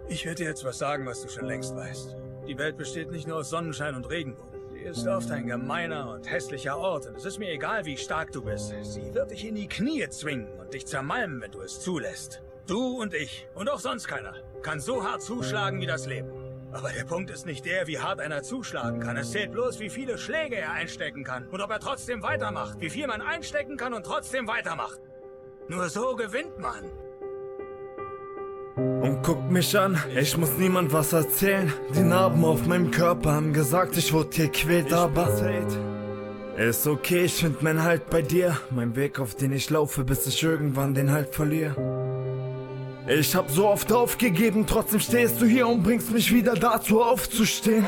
Ich werde dir jetzt was sagen, was du schon längst weißt. Die Welt besteht nicht nur aus Sonnenschein und Regenbogen. Sie ist oft ein gemeiner und hässlicher Ort und es ist mir egal, wie stark du bist. Sie wird dich in die Knie zwingen und dich zermalmen, wenn du es zulässt. Du und ich und auch sonst keiner kann so hart zuschlagen wie das Leben. Aber der Punkt ist nicht der, wie hart einer zuschlagen kann. Es zählt bloß, wie viele Schläge er einstecken kann und ob er trotzdem weitermacht. Wie viel man einstecken kann und trotzdem weitermacht. Nur so gewinnt man. Und guck mich an, ich muss niemand was erzählen. Die Narben auf meinem Körper haben gesagt, ich wurde gequält, aber ist okay, ich find meinen Halt bei dir. Mein Weg, auf den ich laufe, bis ich irgendwann den Halt verliere. Ich hab so oft aufgegeben, trotzdem stehst du hier und bringst mich wieder dazu aufzustehen.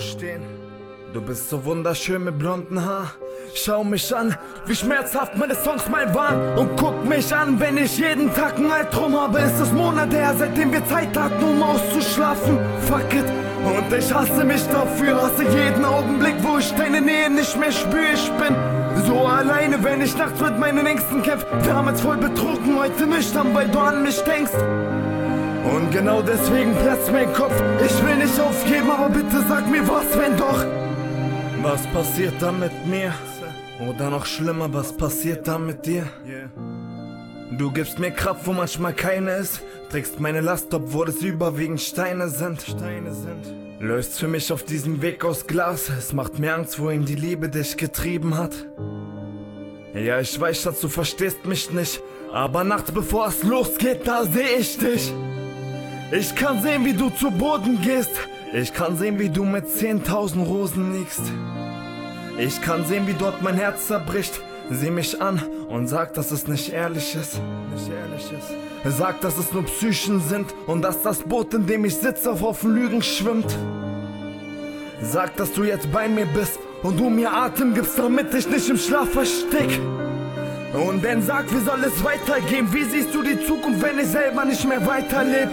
Du bist so wunderschön mit blonden Haar. Schau mich an, wie schmerzhaft meine Songs mal waren. Und guck mich an, wenn ich jeden Tag einen Albtraum habe. Ist es Monate her, seitdem wir Zeit hatten, um auszuschlafen. Fuck it, und ich hasse mich dafür. Hasse jeden Augenblick, wo ich deine Nähe nicht mehr spüre. Ich bin so alleine, wenn ich nachts mit meinen Ängsten kämpf. Damals voll betrunken, heute nüchtern, weil du an mich denkst. Und genau deswegen platzt mein Kopf. Ich will nicht aufgeben, aber bitte sag mir was, wenn doch. Was passiert da mit mir? Oder noch schlimmer, was passiert da mit dir? Du gibst mir Kraft, wo manchmal keine ist. Trägst meine Last, obwohl es überwiegend Steine sind. Löst für mich auf diesem Weg aus Glas. Es macht mir Angst, wohin die Liebe dich getrieben hat. Ja, ich weiß, Schatz, du verstehst mich nicht. Aber nachts, bevor es losgeht, da seh ich dich. Ich kann sehen, wie du zu Boden gehst. Ich kann sehen, wie du mit 10.000 Rosen liegst. Ich kann sehen, wie dort mein Herz zerbricht. Sieh mich an und sag, dass es nicht ehrlich ist. Sag, dass es nur Psychen sind und dass das Boot, in dem ich sitze, auf Haufen Lügen schwimmt. Sag, dass du jetzt bei mir bist und du mir Atem gibst, damit ich nicht im Schlaf verstick. Und dann sag, wie soll es weitergehen? Wie siehst du die Zukunft, wenn ich selber nicht mehr weiterleb?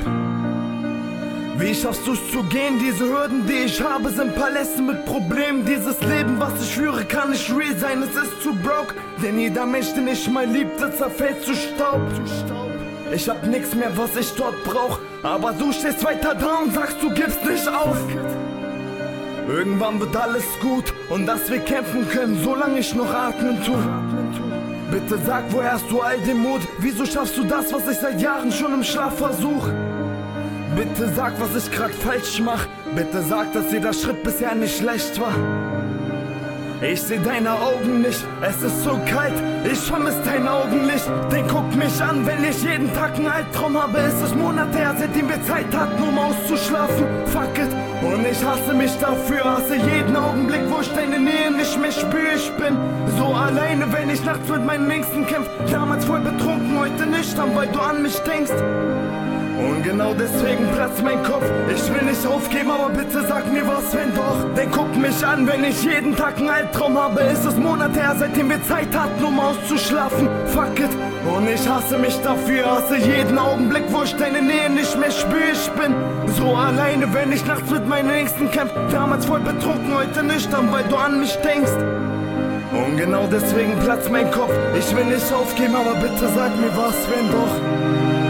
Wie schaffst du's zu gehen? Diese Hürden, die ich habe, sind Paläste mit Problemen. Dieses Leben, was ich führe, kann nicht real sein, es ist zu broke. Denn jeder Mensch, den ich mal liebte, zerfällt zu Staub. Ich hab nix mehr, was ich dort brauch. Aber du stehst weiter da und sagst, du gibst nicht auf. Irgendwann wird alles gut und dass wir kämpfen können, solange ich noch atmen tu. Bitte sag, woher hast du all den Mut? Wieso schaffst du das, was ich seit Jahren schon im Schlaf versuch? Bitte sag, was ich grad falsch mach. Bitte sag, dass jeder Schritt bisher nicht schlecht war. Ich seh deine Augen nicht, es ist so kalt, ich vermiss dein Augenlicht. Denn guck mich an, wenn ich jeden Tag einen Albtraum habe. Ist es Monate her, seitdem wir Zeit hatten, um auszuschlafen. Fuck it, und ich hasse mich dafür. Hasse jeden Augenblick, wo ich deine Nähe nicht mehr spüre. Ich bin so alleine, wenn ich nachts mit meinen Ängsten kämpf. Damals voll betrunken, heute nüchtern, weil du an mich denkst. Und genau deswegen platzt mein Kopf. Ich will nicht aufgeben, aber bitte sag mir was, wenn doch. Denn guck mich an, wenn ich jeden Tag einen Albtraum habe. Ist es Monate her, seitdem wir Zeit hatten, um auszuschlafen. Fuck it, und ich hasse mich dafür. Hasse jeden Augenblick, wo ich deine Nähe nicht mehr spüre. Ich bin so alleine, wenn ich nachts mit meinen Ängsten kämpf. Damals voll betrunken, heute nüchtern, weil du an mich denkst. Und genau deswegen platzt mein Kopf. Ich will nicht aufgeben, aber bitte sag mir was, wenn doch.